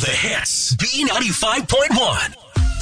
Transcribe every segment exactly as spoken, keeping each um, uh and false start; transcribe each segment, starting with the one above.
the hits. B ninety-five point one.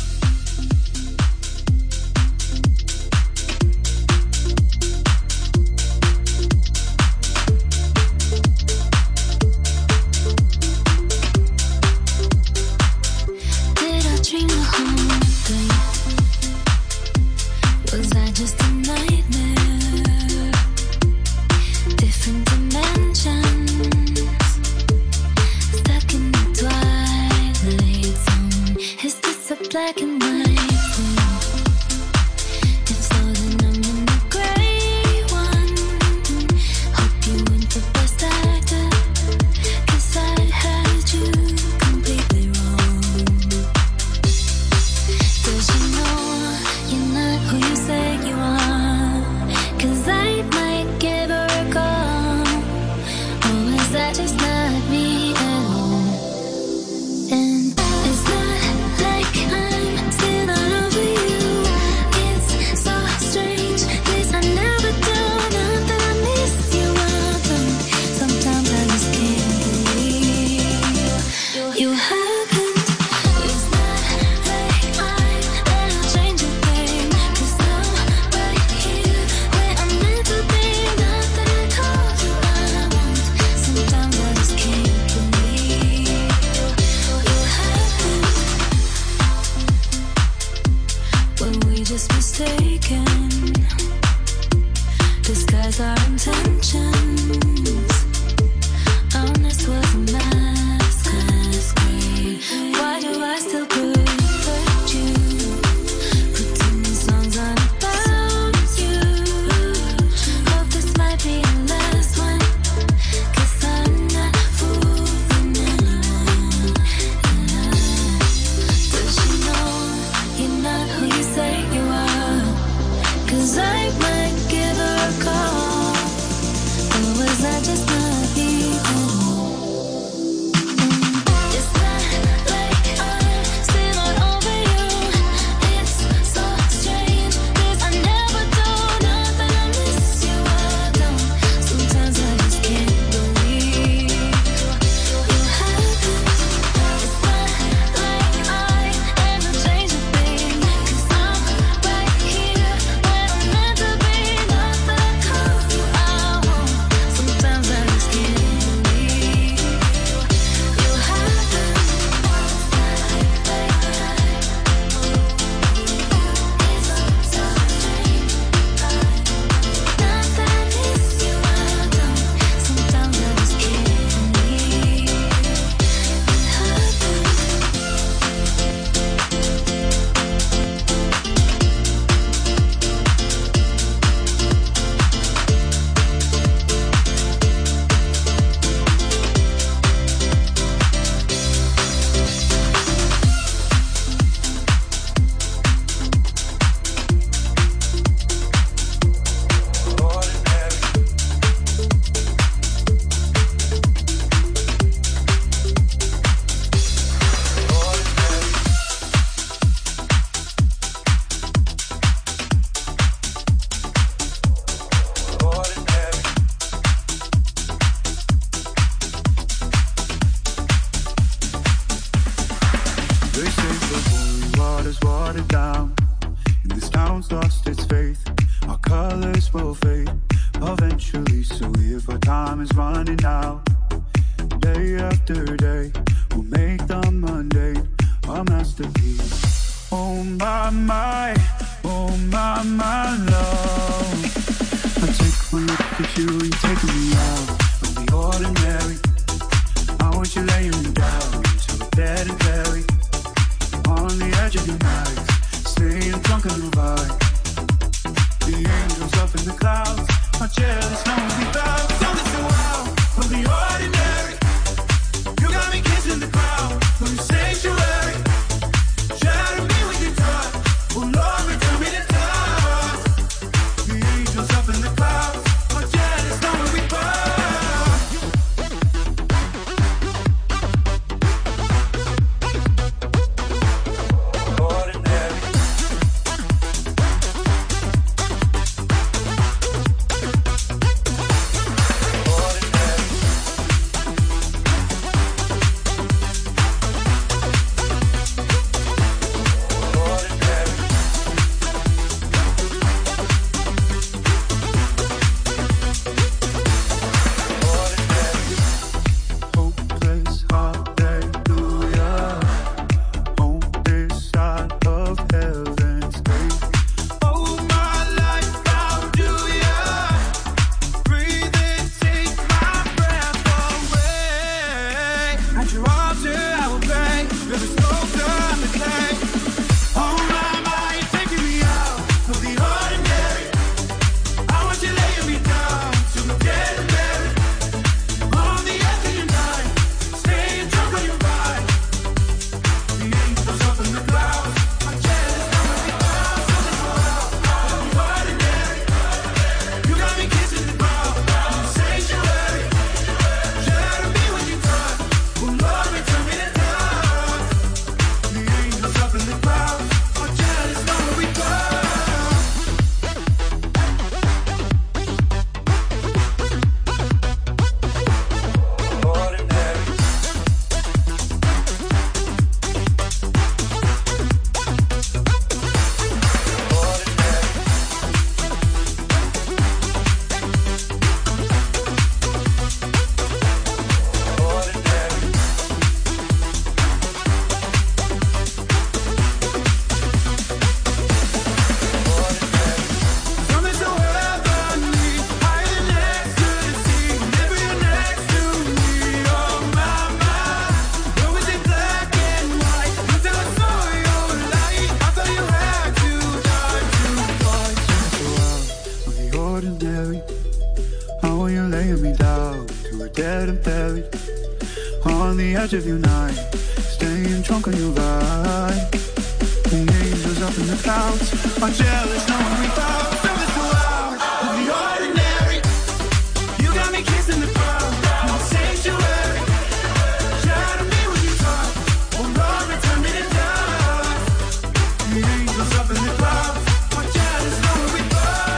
Black and white thing. If so, then I'm in the gray one. Hope you weren't the best actor, 'cause I had you completely wrong. Does you know you're not who you say you are? 'Cause I might give her a call. Or is that just not me at all? And it's not like I'm still not over you. It's so strange, 'cause I never do. Not that I miss you often. Sometimes I just can't believe you happened. It's not like I'm gonna change a thing, 'cause I'm right here where I'm meant to be. Not that I called you out. Sometimes I just can't believe you happened. When we just mistaken, disguise our intentions. Honest was a masquerade. Why do I still protect you? Putting these songs on about you. Hope this might be the last one, 'cause I'm not fooling anyone. Does you know you're not who you say you are? 'Cause I might give her a call. Or was that just not me at all? It's not like I'm still not over you. It's so strange, 'cause I never do. Not that I miss you, I don't. Sometimes I just can't believe you happened. It's not like I ever change a thing, 'cause I'm right here where I'm meant to be. Not that I call you out. Sometimes I just can't believe you happened. It's so strange. Not that I miss you, I don't. Sometimes I just can't believe it happened. They say the holy water's watered down, and this town's lost its faith. Our colors will fade eventually, so if our time is running out, day after day, we'll make the mundane our masterpiece. Oh my, my, oh my, my love. I take one look at you and you're taking me out of the ordinary. I want you laying me down to a dead and carry on the edge of your night, staying drunk on the vibe. The angels up in the clouds are jealous, no one without. Don't listen wild from the ordinary. You got me kissing the crowd from your sanctuary. Shadow me with your touch, oh Lord, return me to touch. edge of your night, staying drunk on your vibe. The angels up in the clouds are jealous knowing we found something so out of the ordinary. You got me kissing the ground in the sanctuary. Shadow me when you talk, oh Lord, return me to dust. The angels up in the clouds are jealous knowing we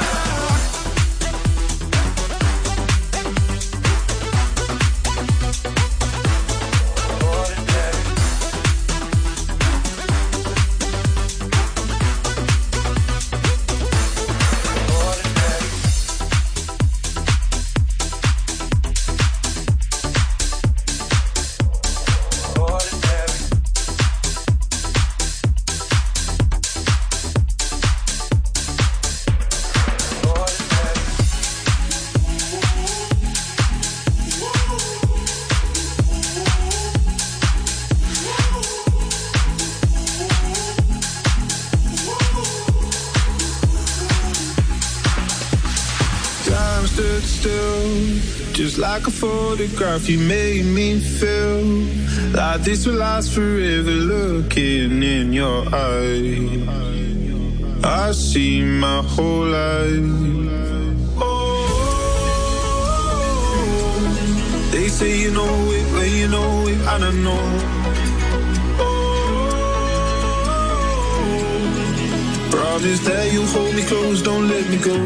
just like a photograph, you made me feel like this will last forever. Looking in your eyes, I see my whole life. Oh, they say you know it, well you know it, and I know. Oh, promise that you'll hold me close, don't let me go.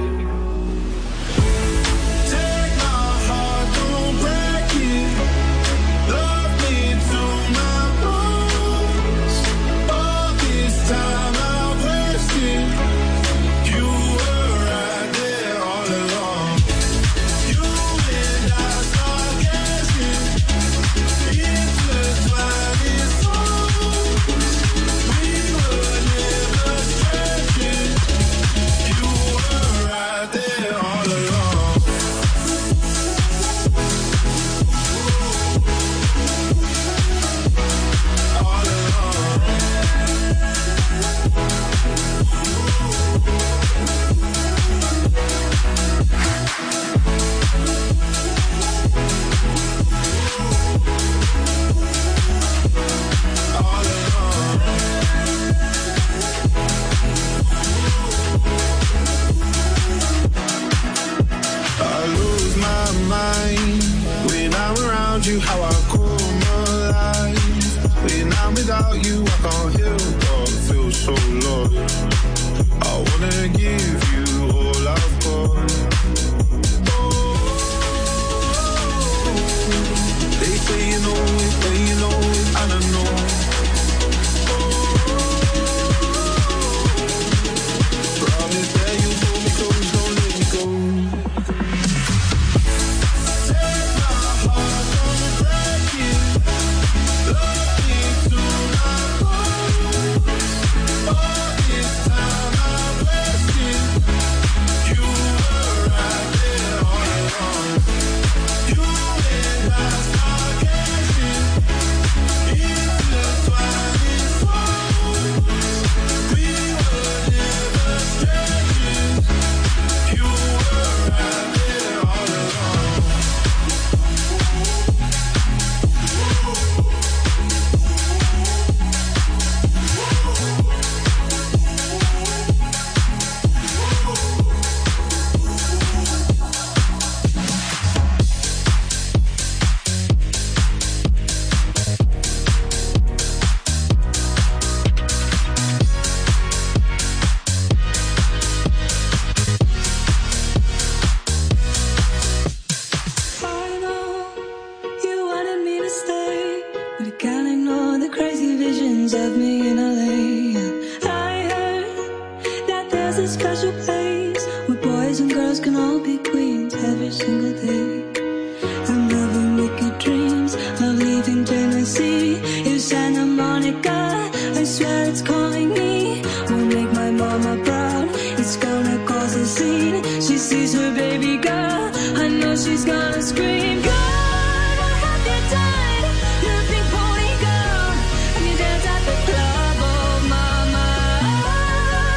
You how I come alive. When I'm without you, I can't help but feel so lost. I wanna give you all I've got. Oh, they say you know it, but you know it, and I know. Oh, promise that you hold me close, don't let me go.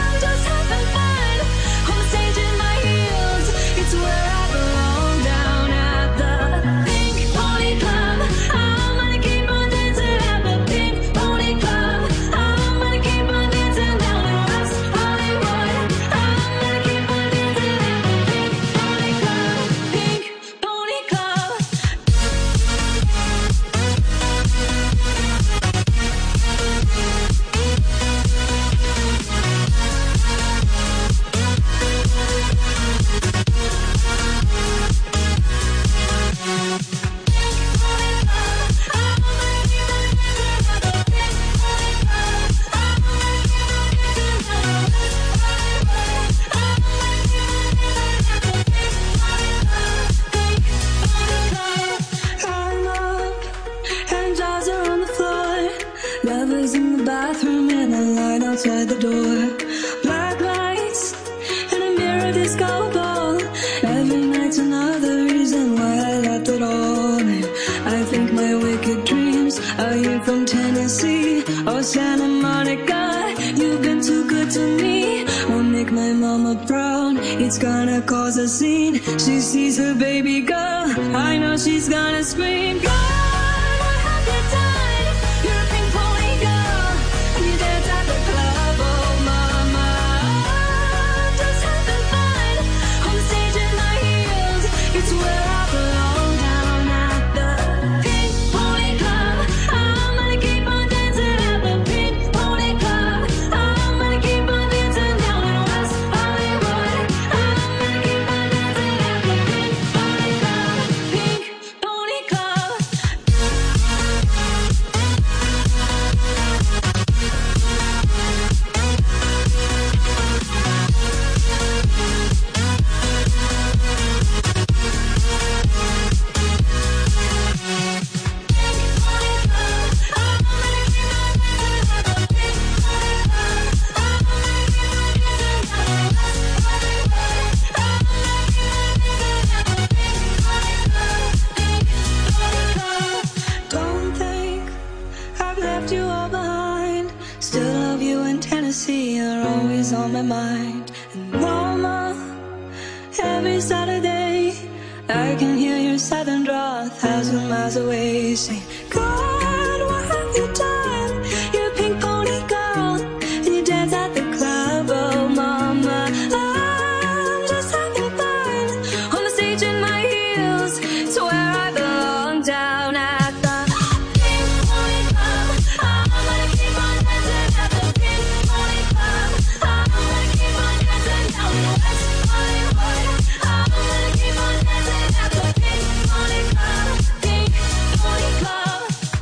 Down outside the door. Black lights and a mirror disco ball. Every night's another reason why I left it all. And I think my wicked dreams are you from Tennessee or Santa Monica. You've been too good to me. Won't make my mama proud. It's gonna cause a scene. She sees her baby girl. I know she's gonna scream. God, what have you done? You're a pink pony girl. You dance at the club, oh mama. Just having fun on the stage in my heels. It's where I belong, down at the Pink Pony Club. I'm gonna keep on dancing at the Pink Pony Club. I'm gonna keep on dancing down in West Hollywood. I'm gonna keep on dancing at the Pink Pony Club. Pink Pony Club. Don't think I've left you all behind. Still love you in Tennessee. You're always on my mind. And mama, every Saturday I can hear your southern drawl a thousand miles away. Say, God, what have you done? You're a pink pony girl, and you dance at the club, oh mama. I'm just having fun on the stage in my heels. It's where I belong, down at the Pink Pony Club. I'm gonna keep on dancing at the Pink Pony Club. I'm gonna keep on dancing down in West Hollywood. I'm gonna keep on dancing at the Pink Pony Club. Pink Pony Club.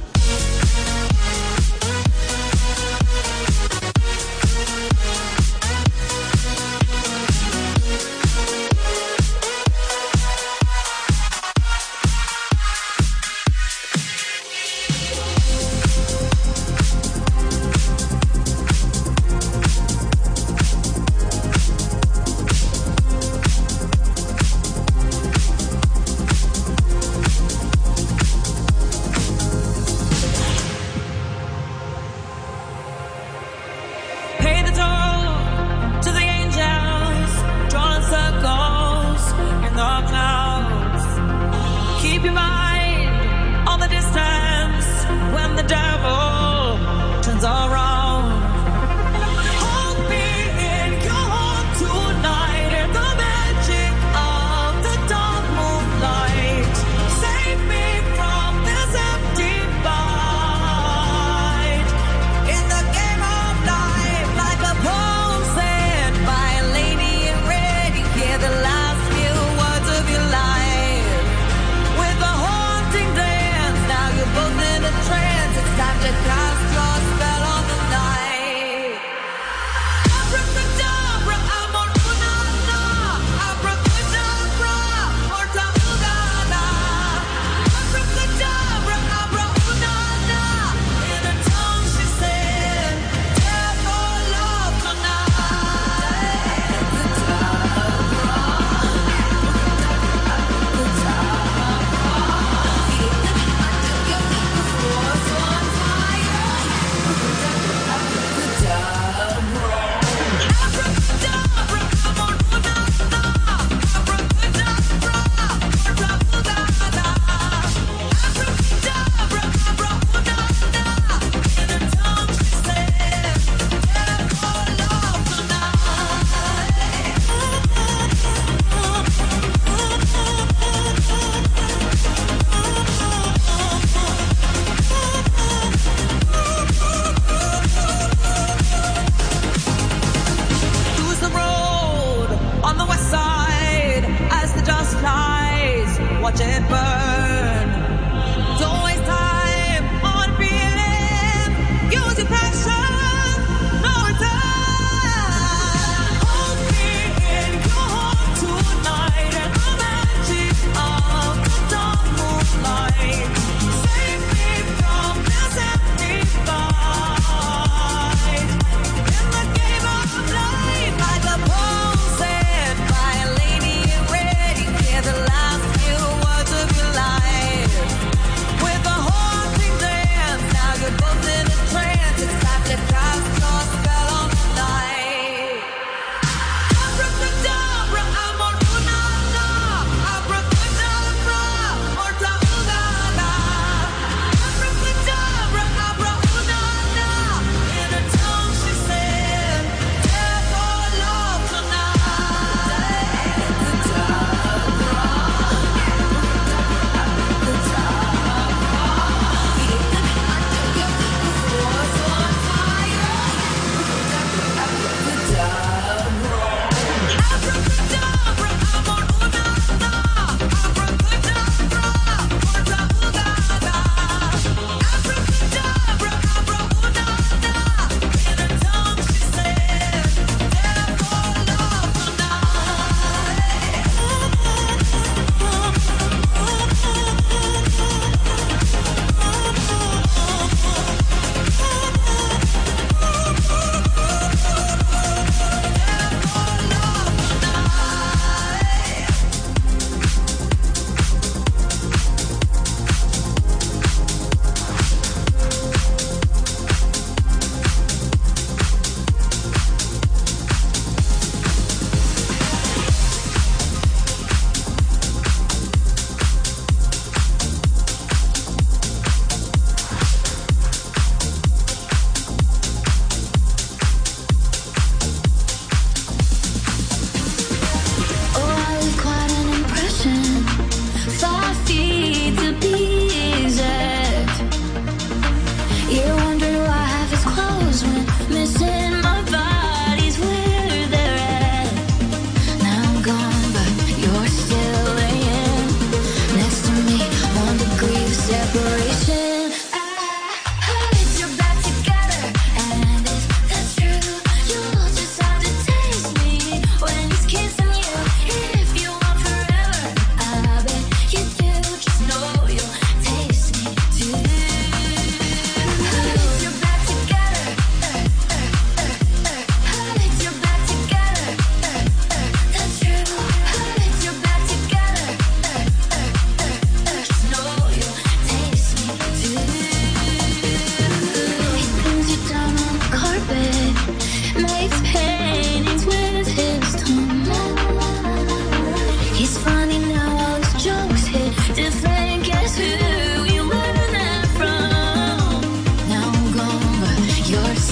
Pay the toll to the angels, drawing circles in the clouds. Keep your mind on the distance when the devil turns around. Hold me in your heart tonight in the magic of the dark moonlight. Save me from this empty fight. In the game of life, like a poem said by a lady in red, you hear the last few words of your life. With a haunting dance, now you're both in a trance. It's time to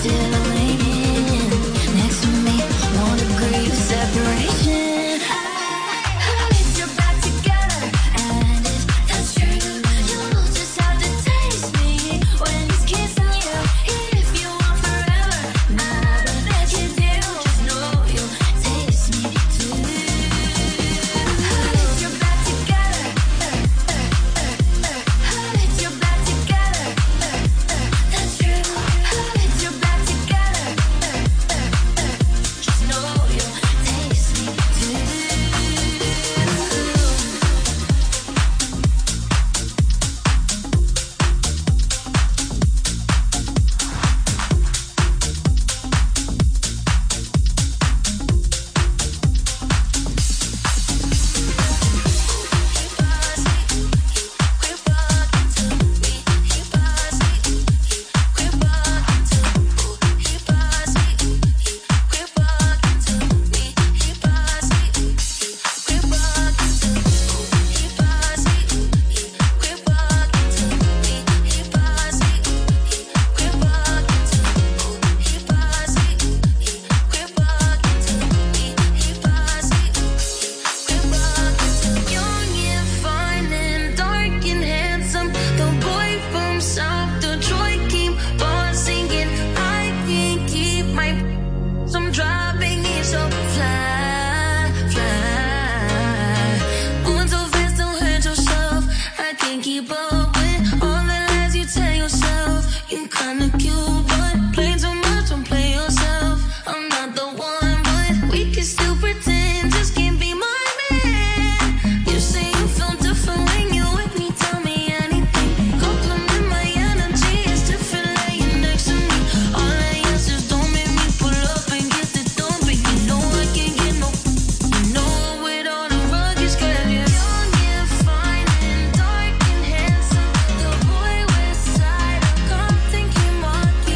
Young and fine and dark and handsome, the boy with side of come thinking mock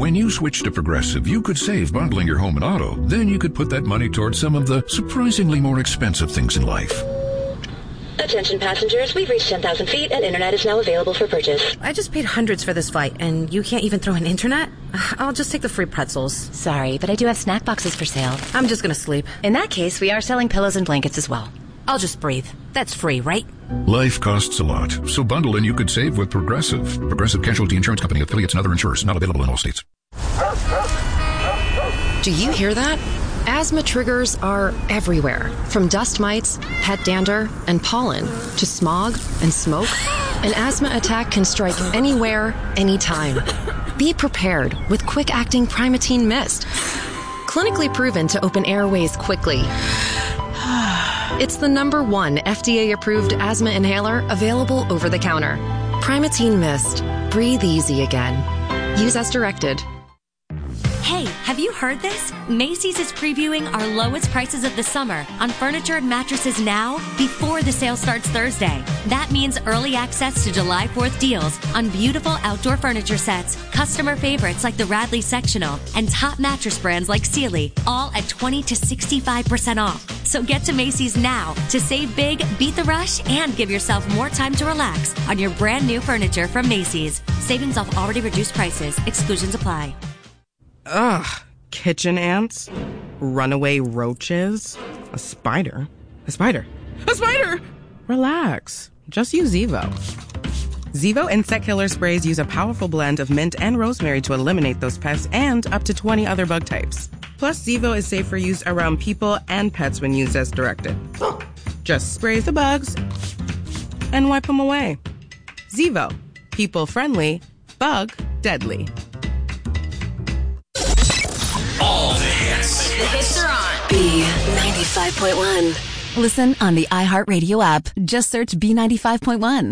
When you switch to Progressive, you could save bundling your home and auto. Then you could put that money towards some of the surprisingly more expensive things in life. Attention passengers, we've reached ten thousand feet and internet is now available for purchase. I just paid hundreds for this flight, and you can't even throw in internet? I'll just take the free pretzels. Sorry, but I do have snack boxes for sale. I'm just gonna sleep. In that case, we are selling pillows and blankets as well. I'll just breathe. That's free, right? Life costs a lot, so bundle and you could save with Progressive. Progressive Casualty Insurance Company, affiliates, and other insurers. Not available in all states. Do you hear that? Asthma triggers are everywhere, from dust mites, pet dander, and pollen, to smog and smoke. An asthma attack can strike anywhere, anytime. Be prepared with quick-acting Primatene Mist. Clinically proven to open airways quickly. It's the number one F D A-approved asthma inhaler available over the counter. Primatene Mist. Breathe easy again. Use as directed. Hey, have you heard this? Macy's is previewing our lowest prices of the summer on furniture and mattresses now before the sale starts Thursday. That means early access to July fourth deals on beautiful outdoor furniture sets, customer favorites like the Radley Sectional, and top mattress brands like Sealy, all at twenty to sixty-five percent off. So get to Macy's now to save big, beat the rush, and give yourself more time to relax on your brand new furniture from Macy's. Savings off already reduced prices. Exclusions apply. Ugh, kitchen ants, runaway roaches, a spider, a spider, a spider! Relax, just use Zevo. Zevo insect killer sprays use a powerful blend of mint and rosemary to eliminate those pests and up to twenty other bug types. Plus, Zevo is safe for use around people and pets when used as directed. Just spray the bugs and wipe them away. Zevo, people friendly, bug deadly. All the hits. The hits are on B ninety-five point one. Listen on the iHeartRadio app. Just search B ninety-five point one.